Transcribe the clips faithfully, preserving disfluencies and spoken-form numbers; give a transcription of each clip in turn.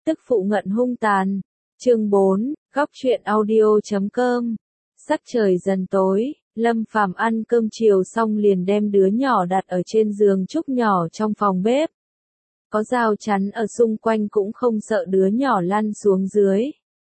Tức phụ ngận hung tàn. Chương bốn, góc truyện audio chấm com. Sắc trời dần tối, Lâm Phàm ăn cơm chiều xong liền đem đứa nhỏ đặt ở trên giường trúc nhỏ trong phòng bếp. Có rào chắn ở xung quanh cũng không sợ đứa nhỏ lăn xuống dưới.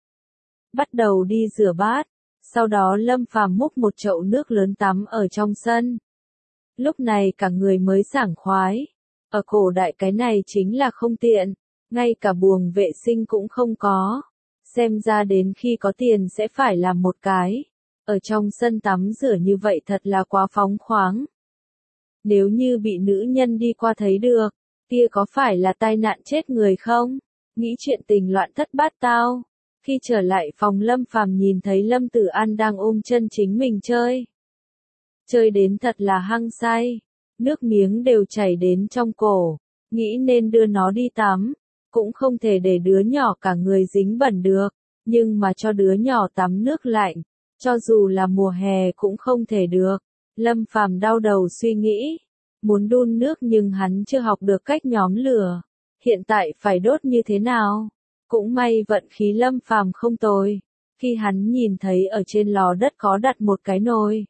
Bắt đầu đi rửa bát, sau đó Lâm Phàm múc một chậu nước lớn tắm ở trong sân. Lúc này cả người mới sảng khoái. Ở cổ đại cái này chính là không tiện, ngay cả buồng vệ sinh cũng không có. Xem ra đến khi có tiền sẽ phải làm một cái. Ở trong sân tắm rửa như vậy thật là quá phóng khoáng. Nếu như bị nữ nhân đi qua thấy được, kia có phải là tai nạn chết người không? Nghĩ chuyện tình loạn thất bát tao. Khi trở lại phòng Lâm Phàm nhìn thấy Lâm Tử An đang ôm chân chính mình chơi. Chơi đến thật là hăng say. Nước miếng đều chảy đến trong cổ. Nghĩ nên đưa nó đi tắm. Cũng không thể để đứa nhỏ cả người dính bẩn được. Nhưng mà cho đứa nhỏ tắm nước lạnh. Cho dù là mùa hè cũng không thể được. Lâm Phàm đau đầu suy nghĩ. Muốn đun nước nhưng hắn chưa học được cách nhóm lửa. Hiện tại phải đốt như thế nào? Cũng may vận khí Lâm Phàm không tồi. Khi hắn nhìn thấy ở trên lò đất có đặt một cái nồi.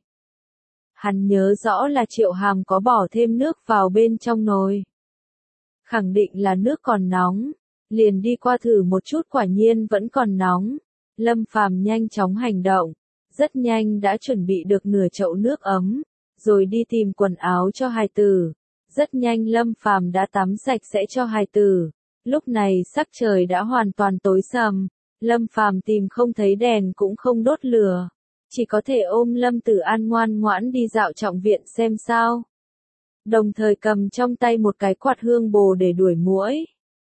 Hắn nhớ rõ là Triệu Hàm có bỏ thêm nước vào bên trong nồi. Khẳng định là nước còn nóng. Liền đi qua thử một chút, quả nhiên vẫn còn nóng. Lâm Phàm nhanh chóng hành động. Rất nhanh đã chuẩn bị được nửa chậu nước ấm. Rồi đi tìm quần áo cho hài tử. Rất nhanh Lâm Phàm đã tắm sạch sẽ cho hài tử. Lúc này sắc trời đã hoàn toàn tối sầm. Lâm Phàm tìm không thấy đèn cũng không đốt lửa. Chỉ có thể ôm Lâm Tử An ngoan ngoãn đi dạo trọng viện xem sao. Đồng thời cầm trong tay một cái quạt hương bồ để đuổi muỗi.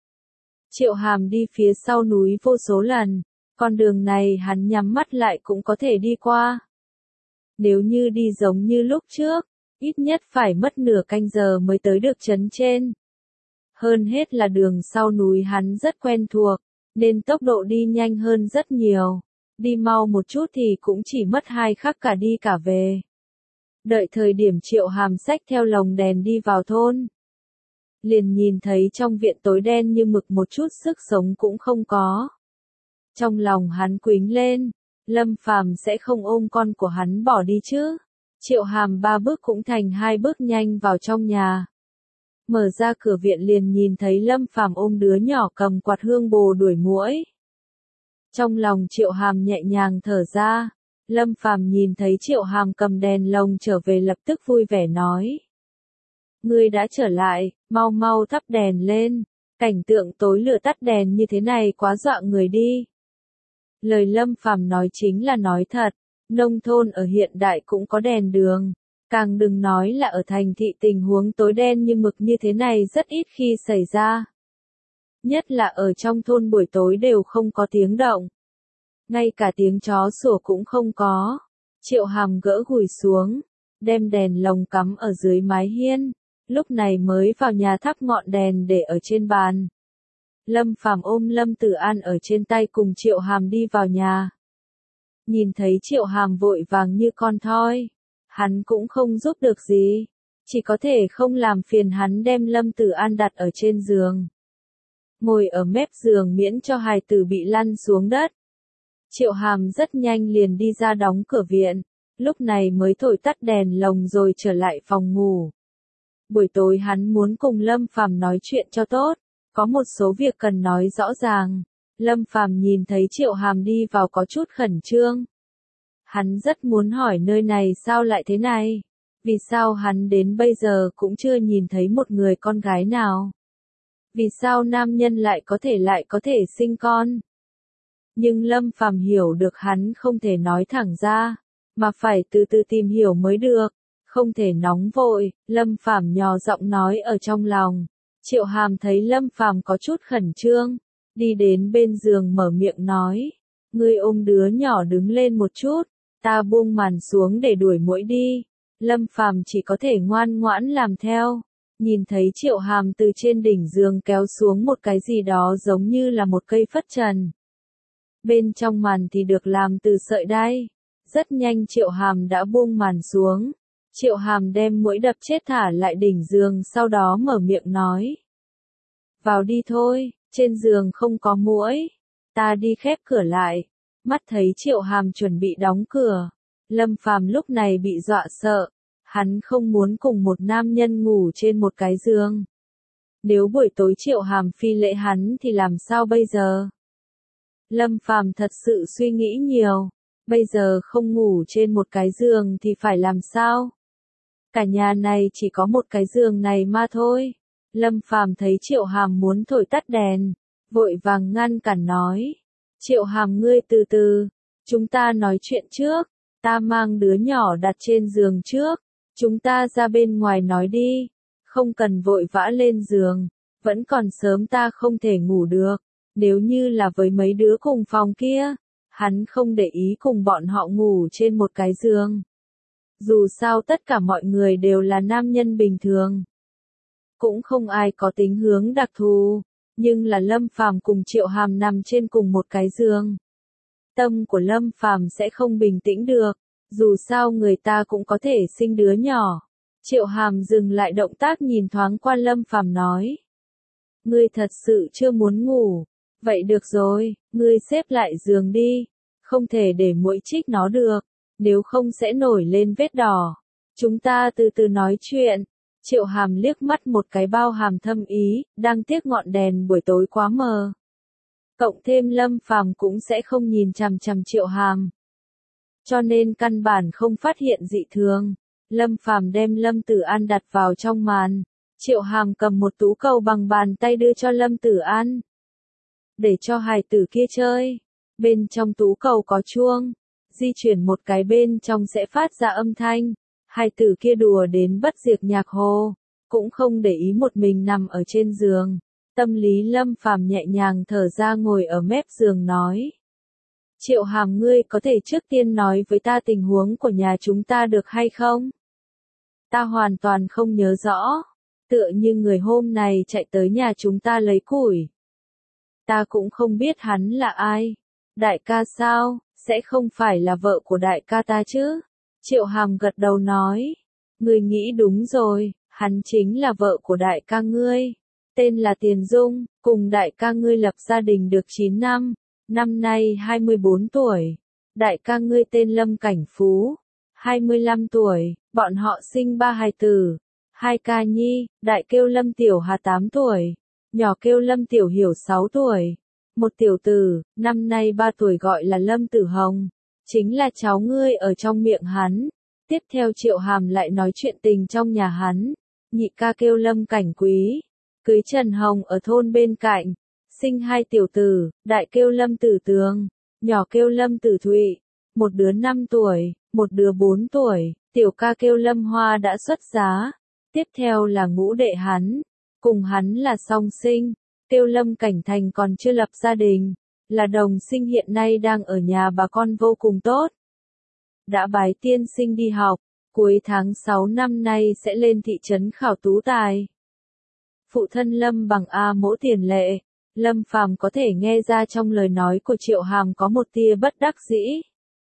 Triệu Hàm đi phía sau núi vô số lần. Con đường này hắn nhắm mắt lại cũng có thể đi qua. Nếu như đi giống như lúc trước, ít nhất phải mất nửa canh giờ mới tới được trấn trên. Hơn hết là đường sau núi hắn rất quen thuộc, nên tốc độ đi nhanh hơn rất nhiều. Đi mau một chút thì cũng chỉ mất hai khắc cả đi cả về. Đợi thời điểm Triệu Hàm xách theo lồng đèn đi vào thôn. Liền nhìn thấy trong viện tối đen như mực, một chút sức sống cũng không có. Trong lòng hắn quính lên, Lâm Phàm sẽ không ôm con của hắn bỏ đi chứ. Triệu Hàm ba bước cũng thành hai bước nhanh vào trong nhà. Mở ra cửa viện liền nhìn thấy Lâm Phàm ôm đứa nhỏ cầm quạt hương bồ đuổi muỗi. Trong lòng Triệu Hàm nhẹ nhàng thở ra. Lâm Phàm nhìn thấy Triệu Hàm cầm đèn lồng trở về lập tức vui vẻ nói. Ngươi đã trở lại, mau mau thắp đèn lên. Cảnh tượng tối lửa tắt đèn như thế này quá dọa người đi. Lời Lâm Phàm nói chính là nói thật. Nông thôn ở hiện đại cũng có đèn đường. Càng đừng nói là ở thành thị, tình huống tối đen như mực như thế này rất ít khi xảy ra. Nhất là ở trong thôn buổi tối đều không có tiếng động. Ngay cả tiếng chó sủa cũng không có. Triệu Hàm gỡ gùi xuống, đem đèn lồng cắm ở dưới mái hiên. Lúc này mới vào nhà thắp ngọn đèn để ở trên bàn. Lâm Phàm ôm Lâm Tử An ở trên tay cùng Triệu Hàm đi vào nhà. Nhìn thấy Triệu Hàm vội vàng như con thoi. Hắn cũng không giúp được gì. Chỉ có thể không làm phiền hắn đem Lâm Tử An đặt ở trên giường. Ngồi ở mép giường miễn cho hài tử bị lăn xuống đất. Triệu Hàm rất nhanh liền đi ra đóng cửa viện. Lúc này mới thổi tắt đèn lồng rồi trở lại phòng ngủ. Buổi tối hắn muốn cùng Lâm Phàm nói chuyện cho tốt. Có một số việc cần nói rõ ràng. Lâm Phàm nhìn thấy Triệu Hàm đi vào có chút khẩn trương. Hắn rất muốn hỏi nơi này sao lại thế này. Vì sao hắn đến bây giờ cũng chưa nhìn thấy một người con gái nào. Vì sao nam nhân lại có thể lại có thể sinh con. Nhưng Lâm Phàm hiểu được hắn không thể nói thẳng ra. Mà phải từ từ tìm hiểu mới được. Không thể nóng vội. Lâm Phàm nhỏ giọng nói ở trong lòng. Triệu Hàm thấy Lâm Phàm có chút khẩn trương. Đi đến bên giường mở miệng nói. Ngươi ôm đứa nhỏ đứng lên một chút. Ta buông màn xuống để đuổi muỗi đi. Lâm Phàm chỉ có thể ngoan ngoãn làm theo. Nhìn thấy Triệu Hàm từ trên đỉnh giường kéo xuống một cái gì đó giống như là một cây phất trần. Bên trong màn thì được làm từ sợi đay. Rất nhanh Triệu Hàm đã buông màn xuống. Triệu Hàm đem muỗi đập chết thả lại đỉnh giường, sau đó mở miệng nói. Vào đi thôi. trên giường không có muỗi. Ta đi khép cửa lại, mắt thấy Triệu Hàm chuẩn bị đóng cửa. Lâm Phàm lúc này bị dọa sợ, hắn không muốn cùng một nam nhân ngủ trên một cái giường. Nếu buổi tối Triệu Hàm phi lễ hắn thì làm sao bây giờ? Lâm Phàm thật sự suy nghĩ nhiều, bây giờ không ngủ trên một cái giường thì phải làm sao? Cả nhà này chỉ có một cái giường này mà thôi. Lâm Phàm thấy Triệu Hàm muốn thổi tắt đèn, vội vàng ngăn cản nói. Triệu Hàm ngươi từ từ, chúng ta nói chuyện trước, ta mang đứa nhỏ đặt trên giường trước, chúng ta ra bên ngoài nói đi, không cần vội vã lên giường, vẫn còn sớm ta không thể ngủ được, nếu như là với mấy đứa cùng phòng kia, hắn không để ý cùng bọn họ ngủ trên một cái giường. Dù sao tất cả mọi người đều là nam nhân bình thường, cũng không ai có tính hướng đặc thù, nhưng là Lâm Phàm cùng Triệu Hàm nằm trên cùng một cái giường. Tâm của Lâm Phàm sẽ không bình tĩnh được, dù sao người ta cũng có thể sinh đứa nhỏ. Triệu Hàm dừng lại động tác nhìn thoáng qua Lâm Phàm nói. Ngươi thật sự chưa muốn ngủ, vậy được rồi, ngươi xếp lại giường đi, không thể để muỗi chích nó được, nếu không sẽ nổi lên vết đỏ. Chúng ta từ từ nói chuyện. Triệu Hàm liếc mắt một cái bao hàm thâm ý, đang tiếc ngọn đèn buổi tối quá mờ. Cộng thêm Lâm Phàm cũng sẽ không nhìn chằm chằm Triệu Hàm, cho nên căn bản không phát hiện dị thường. Lâm Phàm đem Lâm Tử An đặt vào trong màn, Triệu Hàm cầm một tú cầu bằng bàn tay đưa cho Lâm Tử An, để cho hài tử kia chơi. Bên trong tú cầu có chuông, di chuyển một cái bên trong sẽ phát ra âm thanh. Hài tử kia đùa đến bất diệt nhạc hồ, cũng không để ý một mình nằm ở trên giường. Tâm lý Lâm Phàm nhẹ nhàng thở ra ngồi ở mép giường nói. Triệu Hàm ngươi có thể trước tiên nói với ta tình huống của nhà chúng ta được hay không? Ta hoàn toàn không nhớ rõ, tựa như người hôm này chạy tới nhà chúng ta lấy củi. Ta cũng không biết hắn là ai. Đại ca sao, sẽ không phải là vợ của đại ca ta chứ? Triệu Hàm gật đầu nói, ngươi nghĩ đúng rồi, hắn chính là vợ của đại ca ngươi, tên là Tiền Dung, cùng đại ca ngươi lập gia đình được chín năm, năm nay hai mươi bốn tuổi, đại ca ngươi tên Lâm Cảnh Phú, hai mươi lăm tuổi, bọn họ sinh ba hài tử, hai ca nhi, đại kêu Lâm Tiểu Hà tám tuổi, nhỏ kêu Lâm Tiểu Hiểu sáu tuổi, một tiểu tử, năm nay ba tuổi gọi là Lâm Tử Hồng. Chính là cháu ngươi ở trong miệng hắn. Tiếp theo Triệu Hàm lại nói chuyện tình trong nhà hắn. Nhị ca kêu Lâm Cảnh Quý, cưới Trần Hồng ở thôn bên cạnh, sinh hai tiểu tử, đại kêu Lâm Tử Tường, nhỏ kêu Lâm Tử Thụy, một đứa năm tuổi, một đứa bốn tuổi, tiểu ca kêu Lâm Hoa đã xuất giá. Tiếp theo là ngũ đệ hắn, cùng hắn là song sinh, kêu Lâm Cảnh Thành còn chưa lập gia đình. Là đồng sinh hiện nay đang ở nhà bà con vô cùng tốt. Đã bái tiên sinh đi học, cuối tháng sáu năm nay sẽ lên thị trấn khảo tú tài. Phụ thân Lâm bằng A mỗ tiền lệ, Lâm Phàm có thể nghe ra trong lời nói của Triệu Hàm có một tia bất đắc dĩ.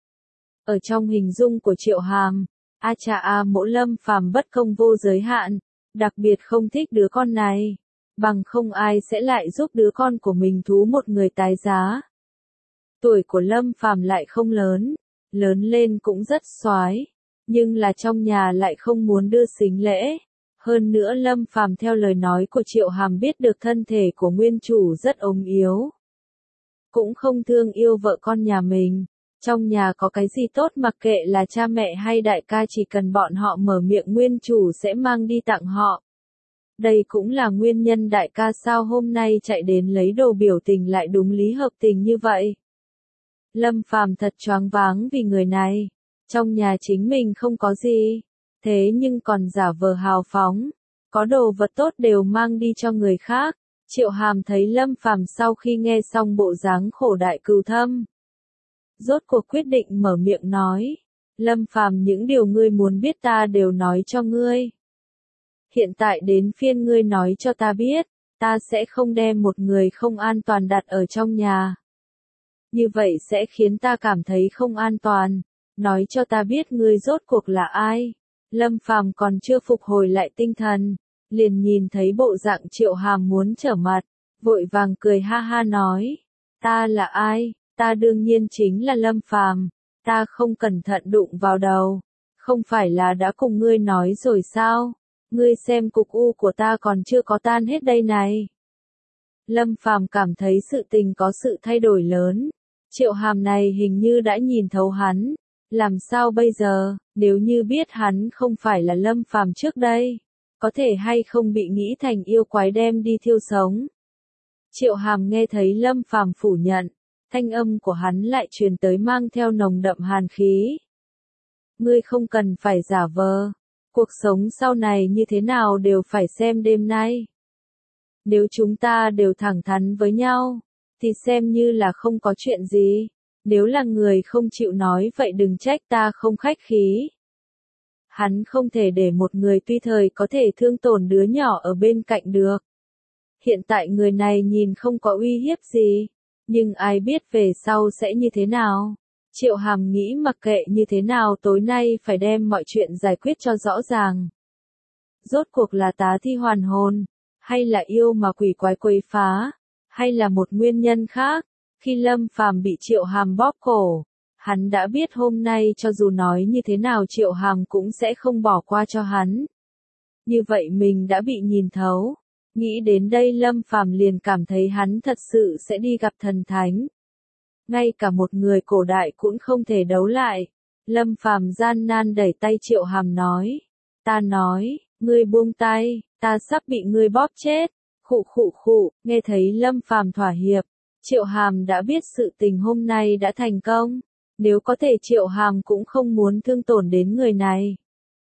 Ở trong hình dung của Triệu Hàm, A cha A mỗ Lâm Phàm bất công vô giới hạn, đặc biệt không thích đứa con này. Bằng không ai sẽ lại giúp đứa con của mình thú một người tái giá. Tuổi của Lâm Phàm lại không lớn, lớn lên cũng rất soái, nhưng là trong nhà lại không muốn đưa sính lễ. Hơn nữa Lâm Phàm theo lời nói của Triệu Hàm biết được thân thể của nguyên chủ rất ốm yếu, cũng không thương yêu vợ con nhà mình. Trong nhà có cái gì tốt mặc kệ là cha mẹ hay đại ca, chỉ cần bọn họ mở miệng nguyên chủ sẽ mang đi tặng họ. Đây cũng là nguyên nhân đại ca sao hôm nay chạy đến lấy đồ biểu tình lại đúng lý hợp tình như vậy. Lâm Phàm thật choáng váng vì người này. Trong nhà chính mình không có gì, thế nhưng còn giả vờ hào phóng, có đồ vật tốt đều mang đi cho người khác. Triệu Hàm thấy Lâm Phàm sau khi nghe xong bộ dáng khổ đại cừu thâm, rốt cuộc quyết định mở miệng nói. Lâm Phàm, những điều ngươi muốn biết ta đều nói cho ngươi. Hiện tại đến phiên ngươi nói cho ta biết, ta sẽ không đem một người không an toàn đặt ở trong nhà. Như vậy sẽ khiến ta cảm thấy không an toàn. Nói cho ta biết ngươi rốt cuộc là ai. Lâm Phàm còn chưa phục hồi lại tinh thần, liền nhìn thấy bộ dạng Triệu Hàm muốn trở mặt, vội vàng cười ha ha nói, ta là ai, ta đương nhiên chính là Lâm Phàm, ta không cẩn thận đụng vào đầu, không phải là đã cùng ngươi nói rồi sao, ngươi xem cục u của ta còn chưa có tan hết đây này. Lâm Phàm cảm thấy sự tình có sự thay đổi lớn, Triệu Hàm này hình như đã nhìn thấu hắn, làm sao bây giờ, nếu như biết hắn không phải là Lâm Phàm trước đây, có thể hay không bị nghĩ thành yêu quái đem đi thiêu sống. Triệu Hàm nghe thấy Lâm Phàm phủ nhận, thanh âm của hắn lại truyền tới mang theo nồng đậm hàn khí. Ngươi không cần phải giả vờ, cuộc sống sau này như thế nào đều phải xem đêm nay. Nếu chúng ta đều thẳng thắn với nhau, thì xem như là không có chuyện gì, nếu là người không chịu nói vậy đừng trách ta không khách khí. Hắn không thể để một người tuy thời có thể thương tổn đứa nhỏ ở bên cạnh được. Hiện tại người này nhìn không có uy hiếp gì, nhưng ai biết về sau sẽ như thế nào. Triệu Hàm nghĩ mặc kệ như thế nào tối nay phải đem mọi chuyện giải quyết cho rõ ràng. Rốt cuộc là tá thi hoàn hồn, hay là yêu mà quỷ quái quấy phá, hay là một nguyên nhân khác. Khi Lâm Phàm bị Triệu Hàm bóp cổ, hắn đã biết hôm nay cho dù nói như thế nào Triệu Hàm cũng sẽ không bỏ qua cho hắn. Như vậy mình đã bị nhìn thấu. Nghĩ đến đây Lâm Phàm liền cảm thấy hắn thật sự sẽ đi gặp thần thánh. Ngay cả một người cổ đại cũng không thể đấu lại. Lâm Phàm gian nan đẩy tay Triệu Hàm nói. Ta nói, ngươi buông tay, ta sắp bị ngươi bóp chết. Khụ khụ khụ, nghe thấy Lâm Phàm thỏa hiệp. Triệu Hàm đã biết sự tình hôm nay đã thành công. Nếu có thể Triệu Hàm cũng không muốn thương tổn đến người này.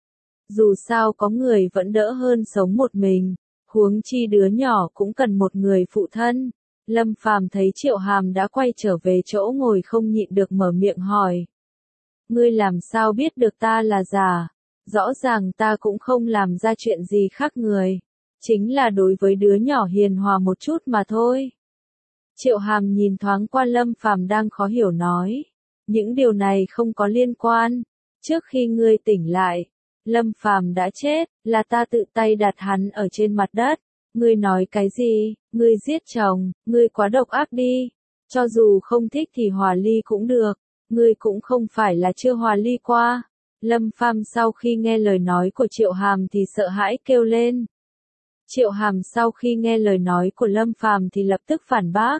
Dù sao có người vẫn đỡ hơn sống một mình. Huống chi đứa nhỏ cũng cần một người phụ thân. Lâm Phàm thấy Triệu Hàm đã quay trở về chỗ ngồi không nhịn được mở miệng hỏi. Ngươi làm sao biết được ta là giả? Rõ ràng ta cũng không làm ra chuyện gì khác người. Chính là đối với đứa nhỏ hiền hòa một chút mà thôi. Triệu Hàm nhìn thoáng qua Lâm Phàm đang khó hiểu nói. Những điều này không có liên quan. Trước khi ngươi tỉnh lại, Lâm Phàm đã chết, là ta tự tay đặt hắn ở trên mặt đất. Ngươi nói cái gì? Ngươi giết chồng, ngươi quá độc ác đi. Cho dù không thích thì hòa ly cũng được. Ngươi cũng không phải là chưa hòa ly qua. Lâm Phàm sau khi nghe lời nói của Triệu Hàm thì sợ hãi kêu lên. Triệu Hàm sau khi nghe lời nói của Lâm Phàm thì lập tức phản bác.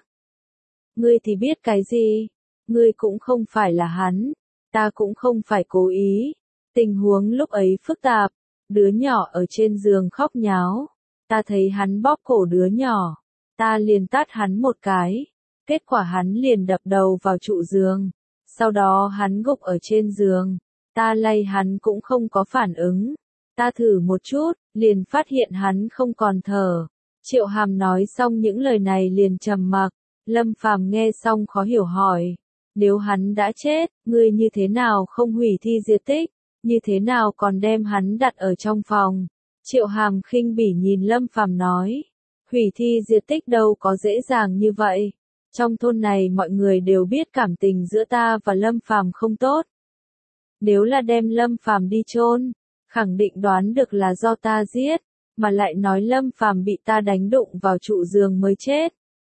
Ngươi thì biết cái gì? Ngươi cũng không phải là hắn. Ta cũng không phải cố ý. Tình huống lúc ấy phức tạp. Đứa nhỏ ở trên giường khóc nháo. Ta thấy hắn bóp cổ đứa nhỏ. Ta liền tát hắn một cái. Kết quả hắn liền đập đầu vào trụ giường. Sau đó hắn gục ở trên giường. Ta lay hắn cũng không có phản ứng. Ta thử một chút, liền phát hiện hắn không còn thở. Triệu Hàm nói xong những lời này liền trầm mặc. Lâm Phàm nghe xong khó hiểu hỏi. Nếu hắn đã chết, ngươi như thế nào không hủy thi diệt tích? Như thế nào còn đem hắn đặt ở trong phòng? Triệu Hàm khinh bỉ nhìn Lâm Phàm nói. Hủy thi diệt tích đâu có dễ dàng như vậy. Trong thôn này mọi người đều biết cảm tình giữa ta và Lâm Phàm không tốt. Nếu là đem Lâm Phàm đi chôn, khẳng định đoán được là do ta giết, mà lại nói Lâm Phàm bị ta đánh đụng vào trụ giường mới chết.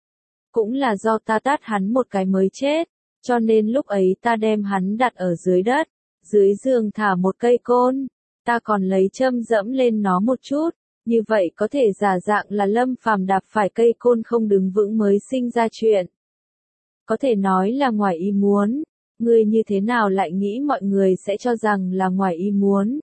Cũng là do ta tát hắn một cái mới chết, cho nên lúc ấy ta đem hắn đặt ở dưới đất, dưới giường thả một cây côn, ta còn lấy châm dẫm lên nó một chút, như vậy có thể giả dạng là Lâm Phàm đạp phải cây côn không đứng vững mới sinh ra chuyện. Có thể nói là ngoài ý muốn, ngươi như thế nào lại nghĩ mọi người sẽ cho rằng là ngoài ý muốn,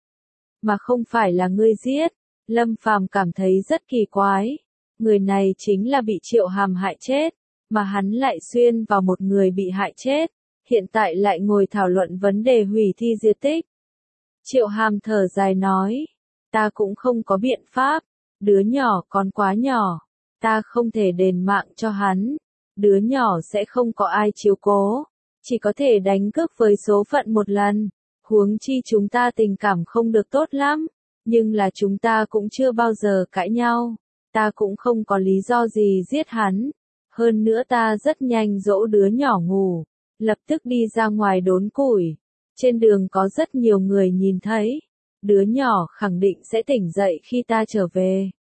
mà không phải là ngươi giết. Lâm Phàm cảm thấy rất kỳ quái, người này chính là bị Triệu Hàm hại chết, mà hắn lại xuyên vào một người bị hại chết, hiện tại lại ngồi thảo luận vấn đề hủy thi diệt tích. Triệu Hàm thở dài nói, ta cũng không có biện pháp, đứa nhỏ còn quá nhỏ, ta không thể đền mạng cho hắn, đứa nhỏ sẽ không có ai chiếu cố, chỉ có thể đánh cược với số phận một lần, huống chi chúng ta tình cảm không được tốt lắm, nhưng là chúng ta cũng chưa bao giờ cãi nhau, ta cũng không có lý do gì giết hắn, hơn nữa ta rất nhanh dỗ đứa nhỏ ngủ, lập tức đi ra ngoài đốn củi, trên đường có rất nhiều người nhìn thấy, đứa nhỏ khẳng định sẽ tỉnh dậy khi ta trở về,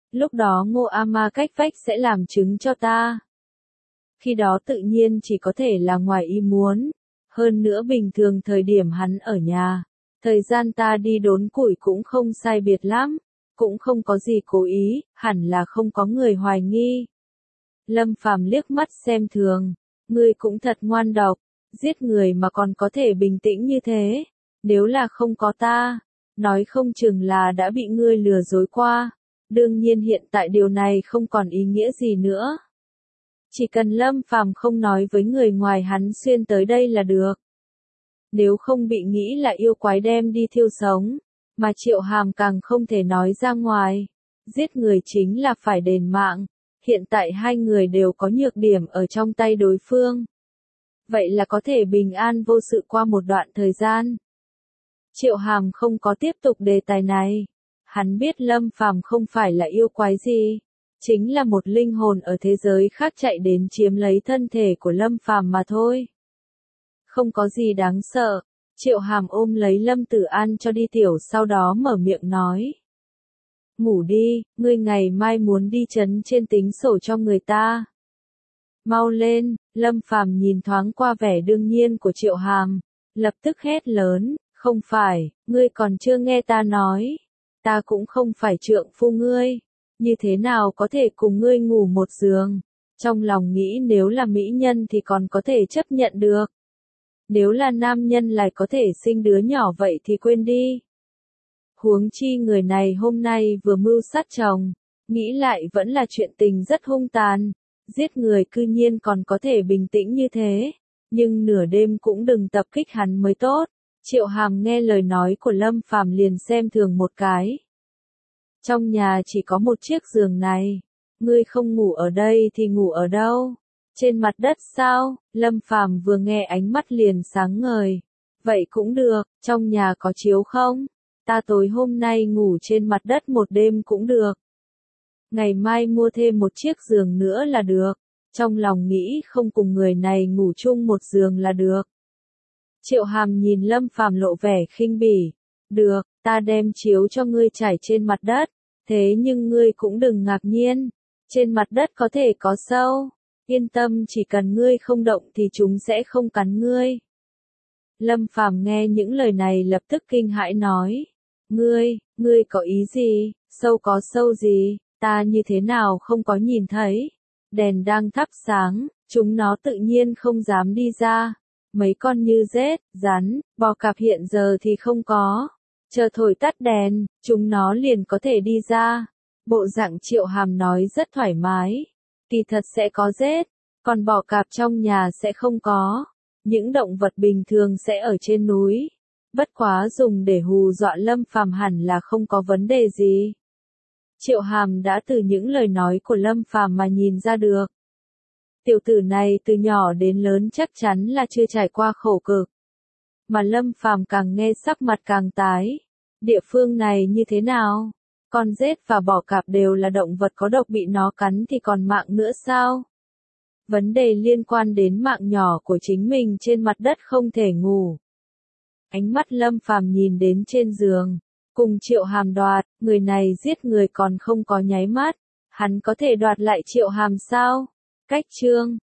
lúc đó Ngô Ama cách vách sẽ làm chứng cho ta. Khi đó tự nhiên chỉ có thể là ngoài ý muốn, hơn nữa bình thường thời điểm hắn ở nhà, thời gian ta đi đốn củi cũng không sai biệt lắm, cũng không có gì cố ý, hẳn là không có người hoài nghi. Lâm Phàm liếc mắt xem thường, ngươi cũng thật ngoan độc, giết người mà còn có thể bình tĩnh như thế, nếu là không có ta, nói không chừng là đã bị ngươi lừa dối qua, đương nhiên hiện tại điều này không còn ý nghĩa gì nữa. Chỉ cần Lâm Phàm không nói với người ngoài hắn xuyên tới đây là được. Nếu không bị nghĩ là yêu quái đem đi thiêu sống, mà Triệu Hàm càng không thể nói ra ngoài, giết người chính là phải đền mạng, hiện tại hai người đều có nhược điểm ở trong tay đối phương. Vậy là có thể bình an vô sự qua một đoạn thời gian. Triệu Hàm không có tiếp tục đề tài này, hắn biết Lâm Phàm không phải là yêu quái gì, chính là một linh hồn ở thế giới khác chạy đến chiếm lấy thân thể của Lâm Phàm mà thôi. Không có gì đáng sợ, Triệu Hàm ôm lấy Lâm Tử An cho đi tiểu sau đó mở miệng nói. Ngủ đi, ngươi ngày mai muốn đi chấn trên tính sổ cho người ta. Mau lên, Lâm Phàm nhìn thoáng qua vẻ đương nhiên của Triệu Hàm, lập tức hét lớn, không phải, ngươi còn chưa nghe ta nói, ta cũng không phải trượng phu ngươi, như thế nào có thể cùng ngươi ngủ một giường, trong lòng nghĩ nếu là mỹ nhân thì còn có thể chấp nhận được. Nếu là nam nhân lại có thể sinh đứa nhỏ vậy thì quên đi. Huống chi người này hôm nay vừa mưu sát chồng, nghĩ lại vẫn là chuyện tình rất hung tàn, giết người cư nhiên còn có thể bình tĩnh như thế, nhưng nửa đêm cũng đừng tập kích hắn mới tốt. Triệu Hàm nghe lời nói của Lâm Phàm liền xem thường một cái. Trong nhà chỉ có một chiếc giường này, ngươi không ngủ ở đây thì ngủ ở đâu? Trên mặt đất sao? Lâm Phàm vừa nghe ánh mắt liền sáng ngời. Vậy cũng được, trong nhà có chiếu không? Ta tối hôm nay ngủ trên mặt đất một đêm cũng được. Ngày mai mua thêm một chiếc giường nữa là được. Trong lòng nghĩ không cùng người này ngủ chung một giường là được. Triệu Hàm nhìn Lâm Phàm lộ vẻ khinh bỉ. Được, ta đem chiếu cho ngươi trải trên mặt đất. Thế nhưng ngươi cũng đừng ngạc nhiên. Trên mặt đất có thể có sâu. Yên tâm, chỉ cần ngươi không động thì chúng sẽ không cắn ngươi. Lâm Phàm nghe những lời này lập tức kinh hãi nói. Ngươi, ngươi có ý gì, sâu có sâu gì, ta như thế nào không có nhìn thấy. Đèn đang thắp sáng, chúng nó tự nhiên không dám đi ra. Mấy con như rết, rắn, bò cạp hiện giờ thì không có. Chờ thổi tắt đèn, chúng nó liền có thể đi ra. Bộ dạng Triệu Hàm nói rất thoải mái. Kỳ thật sẽ có rết, còn bò cạp trong nhà sẽ không có. Những động vật bình thường sẽ ở trên núi. Bất quá dùng để hù dọa Lâm Phàm hẳn là không có vấn đề gì. Triệu Hàm đã từ những lời nói của Lâm Phàm mà nhìn ra được. Tiểu tử này từ nhỏ đến lớn chắc chắn là chưa trải qua khổ cực. Mà Lâm Phàm càng nghe sắc mặt càng tái. Địa phương này như thế nào? Con rết và bò cạp đều là động vật có độc, bị nó cắn thì còn mạng nữa sao? Vấn đề liên quan đến mạng nhỏ của chính mình trên mặt đất không thể ngủ. Ánh mắt Lâm Phàm nhìn đến trên giường, cùng Triệu Hàm đoạt, người này giết người còn không có nháy mắt, hắn có thể đoạt lại Triệu Hàm sao? Cách chương